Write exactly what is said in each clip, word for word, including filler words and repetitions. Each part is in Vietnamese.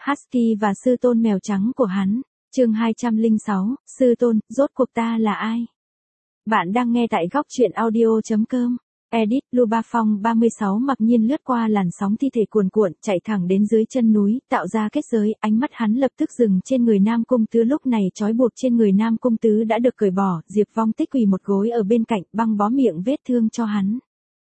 Husky và sư tôn mèo trắng của hắn. Chương hai trăm lẻ sáu, sư tôn, rốt cuộc ta là ai? Bạn đang nghe tại góc truyện audio chấm com. Edit, Luba Phong ba mươi sáu mặc nhiên lướt qua làn sóng thi thể cuồn cuộn, chạy thẳng đến dưới chân núi, tạo ra kết giới, ánh mắt hắn lập tức dừng trên người Nam Cung Tứ. Lúc này trói buộc trên người Nam Cung Tứ đã được cởi bỏ, Diệp Vong Tích quỳ một gối ở bên cạnh, băng bó miệng vết thương cho hắn.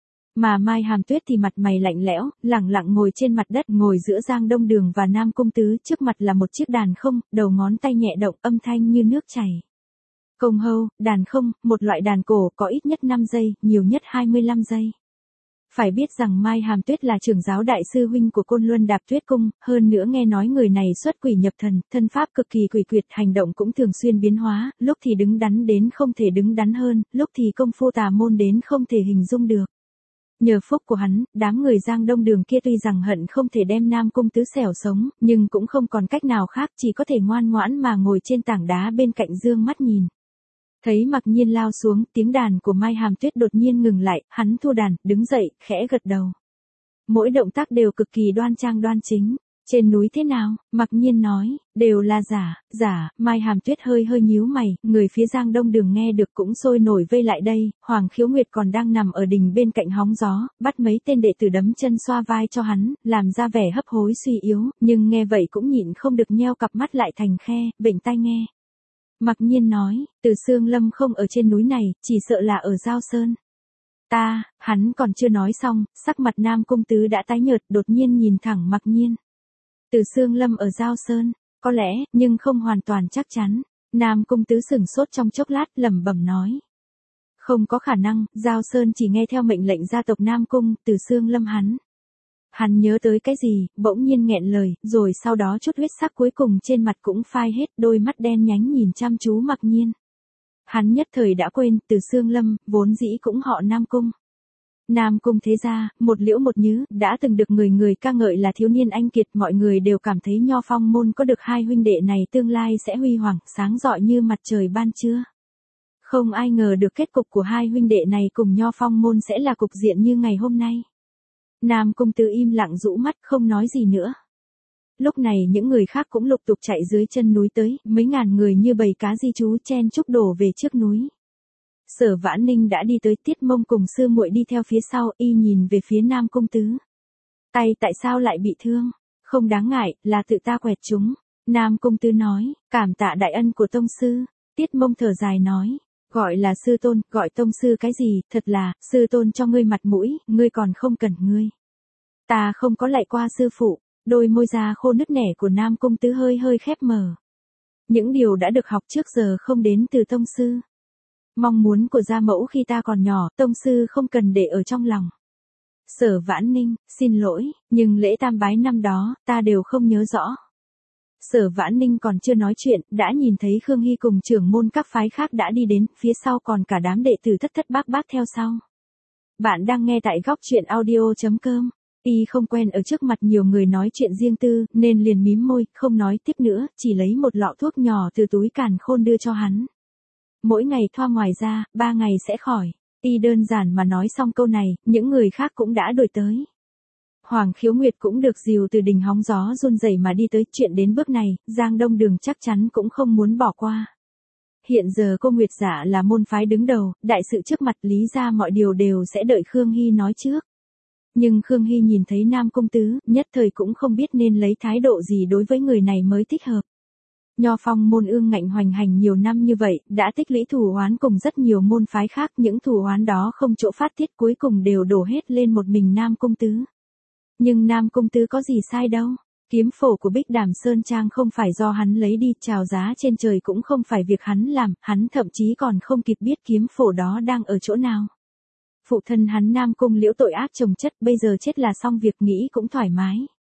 Mà Mai Hàm Tuyết thì mặt mày lạnh lẽo, lẳng lặng ngồi trên mặt đất, ngồi giữa Giang Đông Đường và Nam Cung Tứ, trước mặt là một chiếc đàn không, đầu ngón tay nhẹ động, âm thanh như nước chảy. Công hâu, đàn không, một loại đàn cổ có ít nhất năm giây, nhiều nhất hai mươi lăm giây. Phải biết rằng Mai Hàm Tuyết là trưởng giáo đại sư huynh của Côn Luân Đạp Tuyết Cung, hơn nữa nghe nói người này xuất quỷ nhập thần, thân pháp cực kỳ quỷ quyệt, hành động cũng thường xuyên biến hóa, lúc thì đứng đắn đến không thể đứng đắn hơn, lúc thì công phu tà môn đến không thể hình dung được. Nhờ phúc của hắn, đám người Giang Đông Đường kia tuy rằng hận không thể đem Nam Cung Tứ xẻo sống, nhưng cũng không còn cách nào khác, chỉ có thể ngoan ngoãn mà ngồi trên tảng đá bên cạnh dương mắt nhìn. Thấy Mặc Nhiên lao xuống, tiếng đàn của Mai Hàm Tuyết đột nhiên ngừng lại, hắn thu đàn, đứng dậy, khẽ gật đầu. Mỗi động tác đều cực kỳ đoan trang đoan chính. Trên núi thế nào? Mặc Nhiên nói, đều là giả, giả. Mai Hàm Tuyết hơi hơi nhíu mày, người phía Giang Đông Đường nghe được cũng sôi nổi vây lại đây. Hoàng Khiếu Nguyệt còn đang nằm ở đình bên cạnh hóng gió, bắt mấy tên đệ tử đấm chân xoa vai cho hắn, làm ra vẻ hấp hối suy yếu, nhưng nghe vậy cũng nhịn không được nheo cặp mắt lại thành khe, bệnh tai nghe. Mặc Nhiên nói, Từ Sương Lâm không ở trên núi này, chỉ sợ là ở Giao Sơn. Ta, hắn còn chưa nói xong, sắc mặt Nam Cung Tứ đã tái nhợt, đột nhiên nhìn thẳng Mặc Nhiên. Từ Sương Lâm ở Giao Sơn, có lẽ, nhưng không hoàn toàn chắc chắn. Nam Cung Tứ sửng sốt trong chốc lát, lẩm bẩm nói. Không có khả năng, Giao Sơn chỉ nghe theo mệnh lệnh gia tộc Nam Cung, Từ Sương Lâm hắn. Hắn nhớ tới cái gì, bỗng nhiên nghẹn lời, rồi sau đó chút huyết sắc cuối cùng trên mặt cũng phai hết, đôi mắt đen nhánh nhìn chăm chú Mặc Nhiên. Hắn nhất thời đã quên, Từ Sương Lâm, vốn dĩ cũng họ Nam Cung. Nam Cung thế gia, một liễu một nhứ, đã từng được người người ca ngợi là thiếu niên anh kiệt, mọi người đều cảm thấy Nho Phong môn có được hai huynh đệ này tương lai sẽ huy hoàng, sáng rọi như mặt trời ban trưa. Không ai ngờ được kết cục của hai huynh đệ này cùng Nho Phong môn sẽ là cục diện như ngày hôm nay. Nam Cung Tứ im lặng rũ mắt không nói gì nữa. Lúc này những người khác cũng lục tục chạy dưới chân núi tới, mấy ngàn người như bầy cá di trú chen chúc đổ về trước núi. Sở Vãn Ninh đã đi tới, Tiết Mông cùng sư muội đi theo phía sau, y nhìn về phía Nam Cung Tứ. Tay tại sao lại bị thương? Không đáng ngại, là tự ta quẹt chúng. Nam Cung Tứ nói, cảm tạ đại ân của tông sư. Tiết Mông thở dài nói, gọi là sư tôn, gọi tông sư cái gì, thật là, sư tôn cho ngươi mặt mũi, ngươi còn không cần ngươi. Ta không có lạy qua sư phụ. Đôi môi da khô nứt nẻ của Nam Cung Tứ hơi hơi khép mở. Những điều đã được học trước giờ không đến từ tông sư. Mong muốn của gia mẫu khi ta còn nhỏ, tông sư không cần để ở trong lòng. Sở Vãn Ninh, xin lỗi, nhưng lễ tam bái năm đó, ta đều không nhớ rõ. Sở Vãn Ninh còn chưa nói chuyện, đã nhìn thấy Khương Hy cùng trưởng môn các phái khác đã đi đến, phía sau còn cả đám đệ tử thất thất bát bát theo sau. Bạn đang nghe tại góc truyện audio chấm com. Y không quen ở trước mặt nhiều người nói chuyện riêng tư, nên liền mím môi, không nói tiếp nữa, chỉ lấy một lọ thuốc nhỏ từ túi càn khôn đưa cho hắn. Mỗi ngày thoa ngoài ra, ba ngày sẽ khỏi. Y đơn giản mà nói xong câu này, những người khác cũng đã đuổi tới. Hoàng Khiếu Nguyệt cũng được dìu từ đình hóng gió run rẩy mà đi tới, chuyện đến bước này, Giang Đông Đường chắc chắn cũng không muốn bỏ qua. Hiện giờ cô Nguyệt Dạ là môn phái đứng đầu, đại sự trước mặt, lý ra mọi điều đều sẽ đợi Khương Hy nói trước. Nhưng Khương Hy nhìn thấy Nam Cung Tứ, nhất thời cũng không biết nên lấy thái độ gì đối với người này mới thích hợp. Nho Phong môn ương ngạnh hoành hành nhiều năm như vậy, đã tích lũy thù oán cùng rất nhiều môn phái khác, những thù oán đó không chỗ phát tiết, cuối cùng đều đổ hết lên một mình Nam Cung Tứ. Nhưng Nam Cung Tứ có gì sai đâu, kiếm phổ của Bích Đàm Sơn Trang không phải do hắn lấy đi, chào giá trên trời cũng không phải việc hắn làm, hắn thậm chí còn không kịp biết kiếm phổ đó đang ở chỗ nào. Phụ thân hắn Nam Cung Liễu tội ác chồng chất, bây giờ chết là xong việc, nghĩ cũng thoải mái.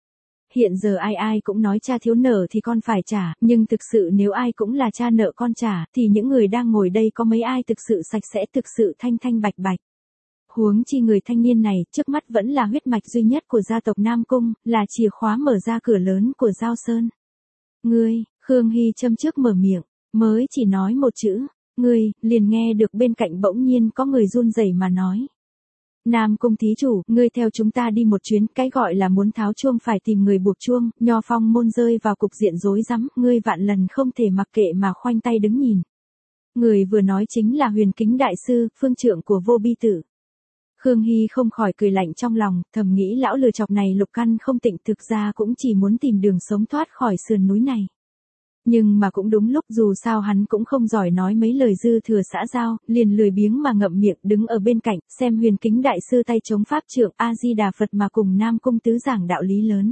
Hiện giờ ai ai cũng nói cha thiếu nợ thì con phải trả, nhưng thực sự nếu ai cũng là cha nợ con trả, thì những người đang ngồi đây có mấy ai thực sự sạch sẽ, thực sự thanh thanh bạch bạch. Huống chi người thanh niên này, trước mắt vẫn là huyết mạch duy nhất của gia tộc Nam Cung, là chìa khóa mở ra cửa lớn của Giao Sơn. Ngươi, Khương Hy châm trước mở miệng, mới chỉ nói một chữ, ngươi, liền nghe được bên cạnh bỗng nhiên có người run rẩy mà nói. Nam Cung thí chủ, ngươi theo chúng ta đi một chuyến, cái gọi là muốn tháo chuông phải tìm người buộc chuông, Nho Phong môn rơi vào cục diện rối rắm, ngươi vạn lần không thể mặc kệ mà khoanh tay đứng nhìn. Người vừa nói chính là Huyền Kính đại sư, phương trượng của Vô Bi Tử. Khương Hy không khỏi cười lạnh trong lòng, thầm nghĩ lão lừa chọc này lục căn không tịnh, thực ra cũng chỉ muốn tìm đường sống thoát khỏi sườn núi này. Nhưng mà cũng đúng lúc, dù sao hắn cũng không giỏi nói mấy lời dư thừa xã giao, liền lười biếng mà ngậm miệng đứng ở bên cạnh, xem Huyền Kính đại sư tay chống pháp trượng A-di-đà Phật mà cùng Nam Cung tứ giảng đạo lý lớn.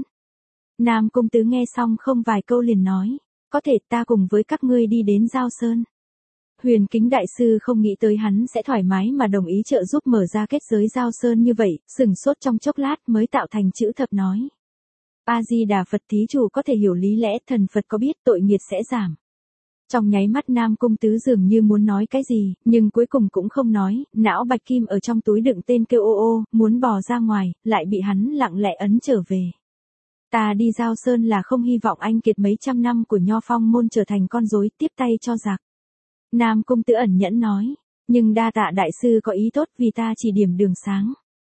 Nam Cung tứ nghe xong không vài câu liền nói, có thể ta cùng với các ngươi đi đến Giao Sơn. Huyền Kính đại sư không nghĩ tới hắn sẽ thoải mái mà đồng ý trợ giúp mở ra kết giới Giao Sơn như vậy, sừng sốt trong chốc lát mới tạo thành chữ thập nói. A-di-đà Phật thí chủ có thể hiểu lý lẽ, thần Phật có biết tội nghiệt sẽ giảm. Trong nháy mắt Nam Cung tứ dường như muốn nói cái gì, nhưng cuối cùng cũng không nói, não bạch kim ở trong túi đựng tên kêu ô ô, muốn bò ra ngoài, lại bị hắn lặng lẽ ấn trở về. Ta đi Giao Sơn là không hy vọng anh kiệt mấy trăm năm của Nho Phong môn trở thành con rối tiếp tay cho giặc. Nam Cung tứ ẩn nhẫn nói, nhưng đa tạ đại sư có ý tốt vì ta chỉ điểm đường sáng.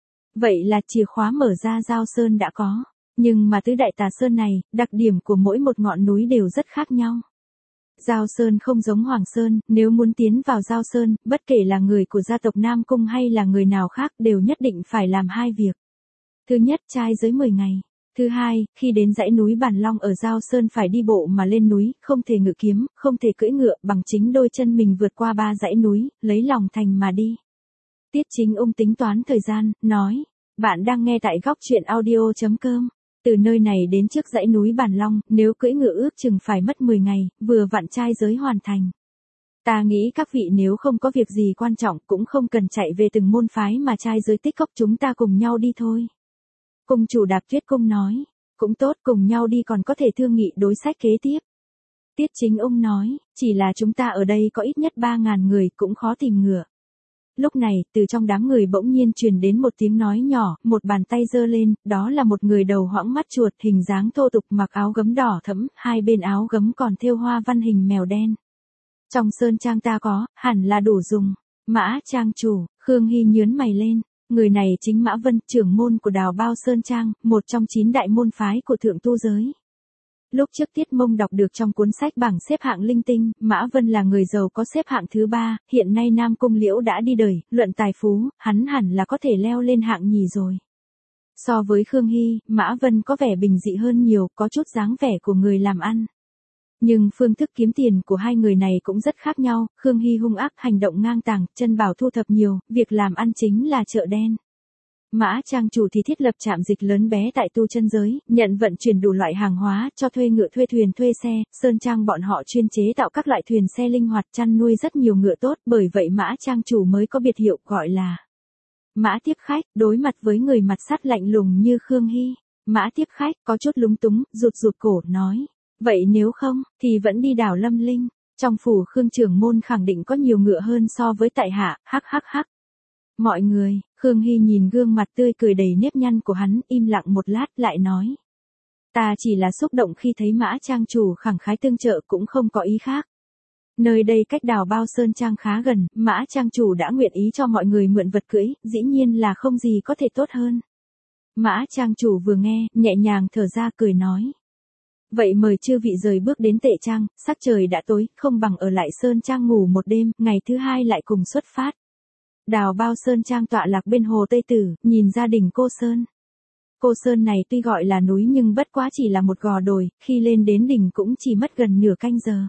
Vậy là chìa khóa mở ra Giao Sơn đã có. Nhưng mà tứ đại tà sơn này, đặc điểm của mỗi một ngọn núi đều rất khác nhau. Giao Sơn không giống Hoàng Sơn, nếu muốn tiến vào Giao Sơn, bất kể là người của gia tộc Nam Cung hay là người nào khác đều nhất định phải làm hai việc. Thứ nhất, trai giới mười ngày. Thứ hai, khi đến dãy núi Bản Long ở Giao Sơn phải đi bộ mà lên núi, không thể ngự kiếm, không thể cưỡi ngựa, bằng chính đôi chân mình vượt qua ba dãy núi, lấy lòng thành mà đi. Tiết Chính Ung tính toán thời gian, nói, bạn đang nghe tại góc truyện audio chấm com. Từ nơi này đến trước dãy núi Bản Long, nếu cưỡi ngựa ước chừng phải mất mười ngày, vừa vặn trai giới hoàn thành. Ta nghĩ các vị nếu không có việc gì quan trọng cũng không cần chạy về từng môn phái mà trai giới tích cốc, chúng ta cùng nhau đi thôi. Cung chủ Đạp Tuyết Cung nói, cũng tốt, cùng nhau đi còn có thể thương nghị đối sách kế tiếp. Tiết Chính Ung nói, chỉ là chúng ta ở đây có ít nhất ba ngàn người cũng khó tìm ngựa. Lúc này, từ trong đám người bỗng nhiên truyền đến một tiếng nói nhỏ, một bàn tay giơ lên, đó là một người đầu hoãng mắt chuột, hình dáng thô tục, mặc áo gấm đỏ thẫm, hai bên áo gấm còn thêu hoa văn hình mèo đen. Trong sơn trang ta có, hẳn là đủ dùng. Mã trang chủ, Khương Hy nhướn mày lên, người này chính Mã Vân, trưởng môn của Đào Bao Sơn Trang, một trong chín đại môn phái của thượng tu giới. Lúc trước Tiết Mông đọc được trong cuốn sách bảng xếp hạng linh tinh, Mã Vân là người giàu có xếp hạng thứ ba, hiện nay Nam Cung Liễu đã đi đời, luận tài phú, hắn hẳn là có thể leo lên hạng nhì rồi. So với Khương Hy, Mã Vân có vẻ bình dị hơn nhiều, có chút dáng vẻ của người làm ăn. Nhưng phương thức kiếm tiền của hai người này cũng rất khác nhau, Khương Hy hung ác, hành động ngang tàng, chân bảo thu thập nhiều, việc làm ăn chính là chợ đen. Mã trang chủ thì thiết lập trạm dịch lớn bé tại tu chân giới, nhận vận chuyển đủ loại hàng hóa, cho thuê ngựa, thuê thuyền, thuê xe, sơn trang bọn họ chuyên chế tạo các loại thuyền xe linh hoạt, chăn nuôi rất nhiều ngựa tốt, bởi vậy Mã trang chủ mới có biệt hiệu gọi là Mã tiếp khách. Đối mặt với người mặt sắt lạnh lùng như Khương Hy, Mã tiếp khách có chút lúng túng, rụt rụt cổ, nói, vậy nếu không, thì vẫn đi đảo Lâm Linh, trong phủ Khương trưởng môn khẳng định có nhiều ngựa hơn so với tại hạ, hắc hắc hắc. Mọi người, Khương Hy nhìn gương mặt tươi cười đầy nếp nhăn của hắn, im lặng một lát lại nói. Ta chỉ là xúc động khi thấy Mã trang chủ khẳng khái tương trợ, cũng không có ý khác. Nơi đây cách Đào Bao Sơn Trang khá gần, Mã trang chủ đã nguyện ý cho mọi người mượn vật cưỡi, dĩ nhiên là không gì có thể tốt hơn. Mã trang chủ vừa nghe, nhẹ nhàng thở ra cười nói. Vậy mời chư vị rời bước đến Tệ Trang, sắc trời đã tối, không bằng ở lại Sơn Trang ngủ một đêm, ngày thứ hai lại cùng xuất phát. Đào Bao Sơn Trang tọa lạc bên hồ Tây Tử, nhìn ra đỉnh Cô Sơn. Cô Sơn này tuy gọi là núi nhưng bất quá chỉ là một gò đồi, khi lên đến đỉnh cũng chỉ mất gần nửa canh giờ.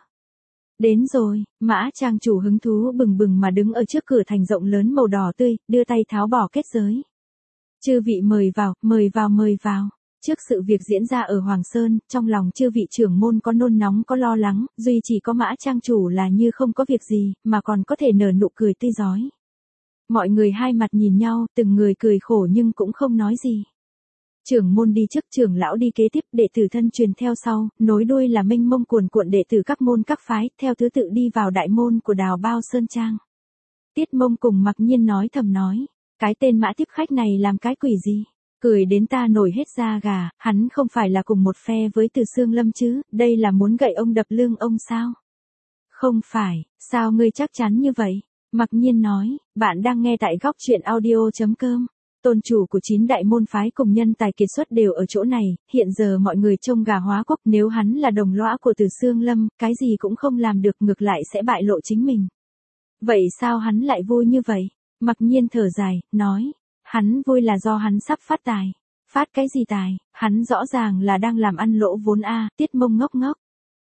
Đến rồi, Mã trang chủ hứng thú bừng bừng mà đứng ở trước cửa thành rộng lớn màu đỏ tươi, đưa tay tháo bỏ kết giới. Chư vị mời vào, mời vào mời vào. Trước sự việc diễn ra ở Hoàng Sơn, trong lòng chư vị trưởng môn có nôn nóng có lo lắng, duy chỉ có Mã trang chủ là như không có việc gì, mà còn có thể nở nụ cười tươi rói. Mọi người hai mặt nhìn nhau, từng người cười khổ nhưng cũng không nói gì. Trưởng môn đi trước, trưởng lão đi kế tiếp, đệ tử thân truyền theo sau, nối đuôi là mênh mông cuồn cuộn đệ tử các môn các phái, theo thứ tự đi vào đại môn của Đào Bao Sơn Trang. Tiết Mông cùng Mặc Nhiên nói thầm nói, cái tên Mã tiếp khách này làm cái quỷ gì? Cười đến ta nổi hết da gà, hắn không phải là cùng một phe với Từ Xương Lâm chứ, đây là muốn gậy ông đập lưng ông sao? Không phải, sao ngươi chắc chắn như vậy? Mặc Nhiên nói, bạn đang nghe tại góc truyện audio chấm com. Tôn chủ của chín đại môn phái cùng nhân tài kiệt xuất đều ở chỗ này, hiện giờ mọi người trông gà hóa quốc, nếu hắn là đồng lõa của Từ Xương Lâm, cái gì cũng không làm được, ngược lại sẽ bại lộ chính mình. Vậy sao hắn lại vui như vậy? Mặc Nhiên thở dài, nói, hắn vui là do hắn sắp phát tài. Phát cái gì tài, hắn rõ ràng là đang làm ăn lỗ vốn a. Tiết Mông ngốc ngốc.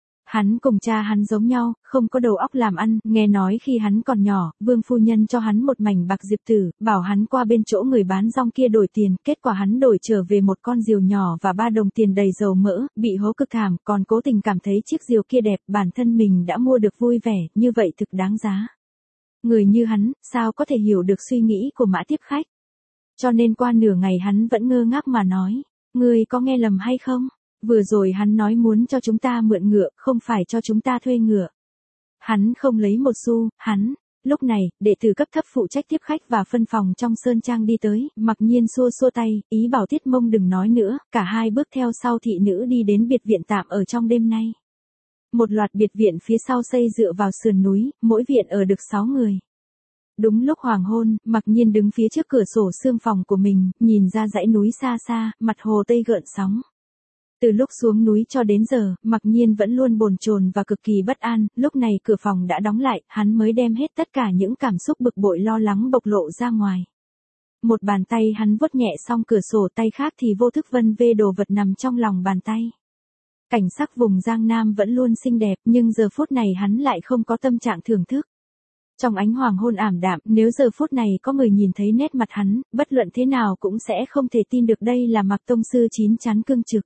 Hắn cùng cha hắn giống nhau, không có đầu óc làm ăn, nghe nói khi hắn còn nhỏ, Vương phu nhân cho hắn một mảnh bạc diệp tử, bảo hắn qua bên chỗ người bán rong kia đổi tiền, kết quả hắn đổi trở về một con diều nhỏ và ba đồng tiền đầy dầu mỡ, bị hố cực thảm, còn cố tình cảm thấy chiếc diều kia đẹp, bản thân mình đã mua được vui vẻ, như vậy thực đáng giá. Người như hắn, sao có thể hiểu được suy nghĩ của Mã tiếp khách? Cho nên qua nửa ngày hắn vẫn ngơ ngác mà nói, ngươi có nghe lầm hay không? Vừa rồi hắn nói muốn cho chúng ta mượn ngựa, không phải cho chúng ta thuê ngựa. Hắn không lấy một xu, hắn. Lúc này, đệ tử cấp thấp phụ trách tiếp khách và phân phòng trong sơn trang đi tới, Mặc Nhiên xua xua tay, ý bảo Tiết Mông đừng nói nữa, cả hai bước theo sau thị nữ đi đến biệt viện tạm ở trong đêm nay. Một loạt biệt viện phía sau xây dựa vào sườn núi, mỗi viện ở được sáu người. Đúng lúc hoàng hôn, Mặc Nhiên đứng phía trước cửa sổ xương phòng của mình, nhìn ra dãy núi xa xa, mặt hồ tây gợn sóng. Từ lúc xuống núi cho đến giờ, Mặc Nhiên vẫn luôn bồn chồn và cực kỳ bất an, lúc này cửa phòng đã đóng lại, hắn mới đem hết tất cả những cảm xúc bực bội lo lắng bộc lộ ra ngoài. Một bàn tay hắn vuốt nhẹ xong cửa sổ, tay khác thì vô thức vân vê đồ vật nằm trong lòng bàn tay. Cảnh sắc vùng Giang Nam vẫn luôn xinh đẹp, nhưng giờ phút này hắn lại không có tâm trạng thưởng thức. Trong ánh hoàng hôn ảm đạm, nếu giờ phút này có người nhìn thấy nét mặt hắn, bất luận thế nào cũng sẽ không thể tin được đây là Mặc tông sư chín chắn cương trực.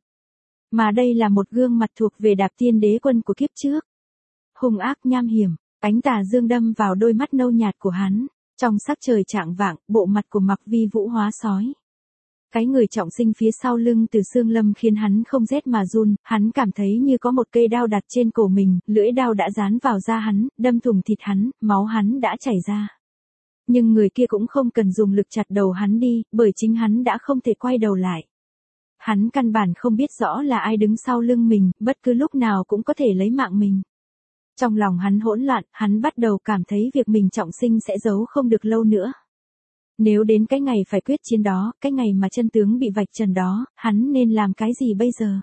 Mà đây là một gương mặt thuộc về Đạp Tiên Đế Quân của kiếp trước. Hung ác nham hiểm, ánh tà dương đâm vào đôi mắt nâu nhạt của hắn, trong sắc trời chạng vạng, bộ mặt của Mặc Vi Vũ hóa sói. Cái người trọng sinh phía sau lưng Từ Xương Lâm khiến hắn không rét mà run, hắn cảm thấy như có một cây đao đặt trên cổ mình, lưỡi đao đã dán vào da hắn, đâm thủng thịt hắn, máu hắn đã chảy ra. Nhưng người kia cũng không cần dùng lực chặt đầu hắn đi, bởi chính hắn đã không thể quay đầu lại. Hắn căn bản không biết rõ là ai đứng sau lưng mình, bất cứ lúc nào cũng có thể lấy mạng mình. Trong lòng hắn hỗn loạn, hắn bắt đầu cảm thấy việc mình trọng sinh sẽ giấu không được lâu nữa. Nếu đến cái ngày phải quyết chiến đó, cái ngày mà chân tướng bị vạch trần đó, hắn nên làm cái gì bây giờ?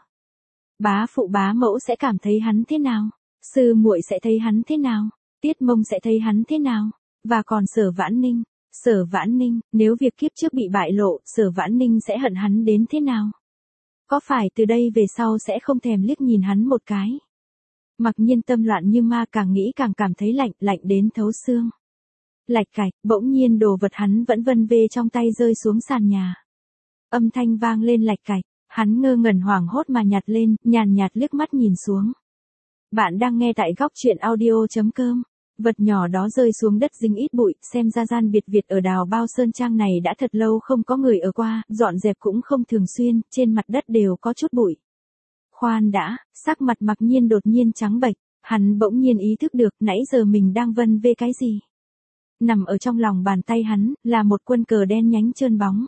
Bá phụ bá mẫu sẽ cảm thấy hắn thế nào? Sư muội sẽ thấy hắn thế nào? Tiết Mông sẽ thấy hắn thế nào? Và còn Sở Vãn Ninh, Sở Vãn Ninh, nếu việc kiếp trước bị bại lộ, Sở Vãn Ninh sẽ hận hắn đến thế nào? Có phải từ đây về sau sẽ không thèm liếc nhìn hắn một cái? Mặc Nhiên tâm loạn như ma, càng nghĩ càng cảm thấy lạnh, lạnh đến thấu xương. Lạch cạch, bỗng nhiên đồ vật hắn vẫn vân vê trong tay rơi xuống sàn nhà. Âm thanh vang lên lạch cạch, hắn ngơ ngẩn hoảng hốt mà nhặt lên, nhàn nhạt liếc mắt nhìn xuống. Bạn đang nghe tại góc truyện audio chấm com. Vật nhỏ đó rơi xuống đất dính ít bụi, xem ra gian biệt Việt ở Đào Bao Sơn Trang này đã thật lâu không có người ở qua, dọn dẹp cũng không thường xuyên, trên mặt đất đều có chút bụi. Khoan đã, sắc mặt Mặc Nhiên đột nhiên trắng bệch, hắn bỗng nhiên ý thức được nãy giờ mình đang vân vê cái gì. Nằm ở trong lòng bàn tay hắn, là một quân cờ đen nhánh trơn bóng.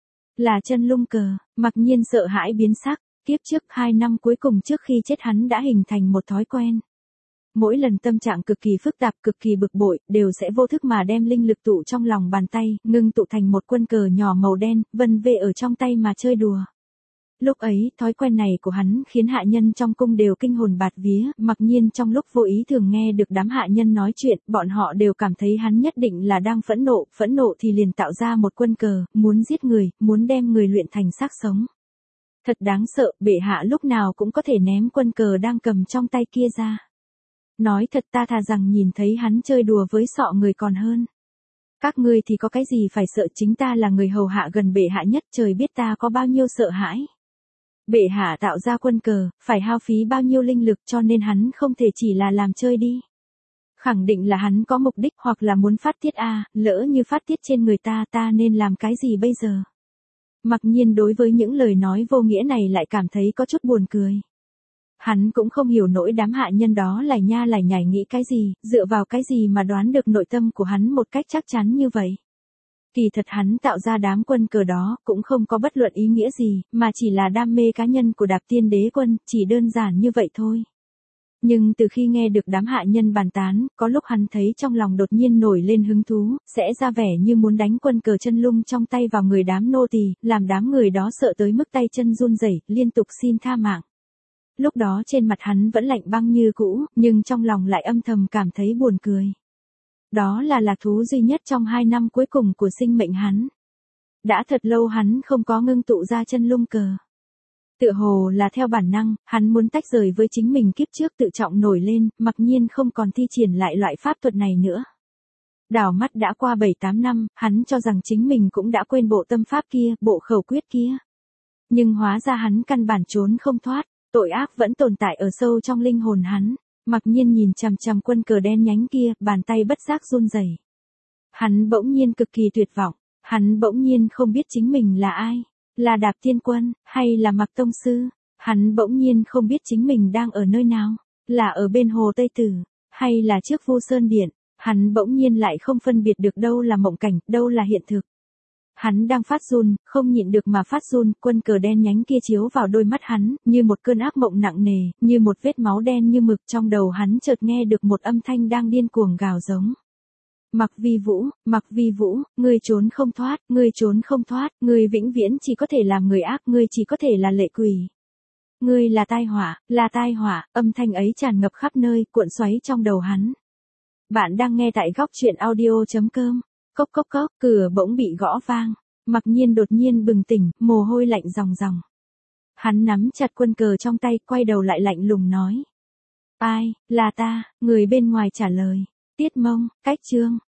Là chân lung cờ, Mặc Nhiên sợ hãi biến sắc, kiếp trước hai năm cuối cùng trước khi chết hắn đã hình thành một thói quen. Mỗi lần tâm trạng cực kỳ phức tạp, cực kỳ bực bội, đều sẽ vô thức mà đem linh lực tụ trong lòng bàn tay, ngưng tụ thành một quân cờ nhỏ màu đen, vân vê ở trong tay mà chơi đùa. Lúc ấy, thói quen này của hắn khiến hạ nhân trong cung đều kinh hồn bạt vía, Mặc Nhiên trong lúc vô ý thường nghe được đám hạ nhân nói chuyện, bọn họ đều cảm thấy hắn nhất định là đang phẫn nộ, phẫn nộ thì liền tạo ra một quân cờ, muốn giết người, muốn đem người luyện thành xác sống. Thật đáng sợ, bệ hạ lúc nào cũng có thể ném quân cờ đang cầm trong tay kia ra. Nói thật, ta thà rằng nhìn thấy hắn chơi đùa với sọ người còn hơn. Các ngươi thì có cái gì phải sợ, chính ta là người hầu hạ gần bệ hạ nhất, trời biết ta có bao nhiêu sợ hãi. Bệ hạ tạo ra quân cờ, phải hao phí bao nhiêu linh lực, cho nên hắn không thể chỉ là làm chơi đi. Khẳng định là hắn có mục đích, hoặc là muốn phát tiết a, à, lỡ như phát tiết trên người ta, ta nên làm cái gì bây giờ? Mặc Nhiên đối với những lời nói vô nghĩa này lại cảm thấy có chút buồn cười. Hắn cũng không hiểu nổi đám hạ nhân đó lải nha lải nhải nghĩ cái gì, dựa vào cái gì mà đoán được nội tâm của hắn một cách chắc chắn như vậy. Kỳ thật hắn tạo ra đám quân cờ đó cũng không có bất luận ý nghĩa gì, mà chỉ là đam mê cá nhân của Đạp Tiên Đế Quân, chỉ đơn giản như vậy thôi. Nhưng từ khi nghe được đám hạ nhân bàn tán, có lúc hắn thấy trong lòng đột nhiên nổi lên hứng thú, sẽ ra vẻ như muốn đánh quân cờ chân lung trong tay vào người đám nô tỳ, làm đám người đó sợ tới mức tay chân run rẩy, liên tục xin tha mạng. Lúc đó trên mặt hắn vẫn lạnh băng như cũ, nhưng trong lòng lại âm thầm cảm thấy buồn cười. Đó là lạc thú duy nhất trong hai năm cuối cùng của sinh mệnh hắn. Đã thật lâu hắn không có ngưng tụ ra chân lung cờ. Tựa hồ là theo bản năng, hắn muốn tách rời với chính mình kiếp trước tự trọng nổi lên, mặc nhiên không còn thi triển lại loại pháp thuật này nữa. Đảo mắt đã qua bảy tám năm, hắn cho rằng chính mình cũng đã quên bộ tâm pháp kia, bộ khẩu quyết kia. Nhưng hóa ra hắn căn bản trốn không thoát, tội ác vẫn tồn tại ở sâu trong linh hồn hắn. Mặc nhiên nhìn chằm chằm quân cờ đen nhánh kia, bàn tay bất giác run rẩy. Hắn bỗng nhiên cực kỳ tuyệt vọng, hắn bỗng nhiên không biết chính mình là ai. Là Đạp Thiên Quân, hay là Mặc Tông Sư? Hắn bỗng nhiên không biết chính mình đang ở nơi nào. Là ở bên hồ Tây Tử, hay là trước Vu Sơn Điện. Hắn bỗng nhiên lại không phân biệt được đâu là mộng cảnh, đâu là hiện thực. Hắn đang phát run, không nhịn được mà phát run, quân cờ đen nhánh kia chiếu vào đôi mắt hắn, như một cơn ác mộng nặng nề, như một vết máu đen như mực. Trong đầu hắn chợt nghe được một âm thanh đang điên cuồng gào giống. Mặc Vi Vũ, Mặc Vi Vũ, ngươi trốn không thoát, ngươi trốn không thoát, ngươi vĩnh viễn chỉ có thể làm người ác, ngươi chỉ có thể là lệ quỷ. Ngươi là tai họa, là tai họa, âm thanh ấy tràn ngập khắp nơi, cuộn xoáy trong đầu hắn. Bạn đang nghe tại góc truyện audio chấm com. Cốc cốc cốc, cửa bỗng bị gõ vang. Mặc Nhiên đột nhiên bừng tỉnh, mồ hôi lạnh ròng ròng. Hắn nắm chặt quân cờ trong tay, quay đầu lại lạnh lùng nói. Ai, là ta, người bên ngoài trả lời. Tiết Mông, Cách Chương.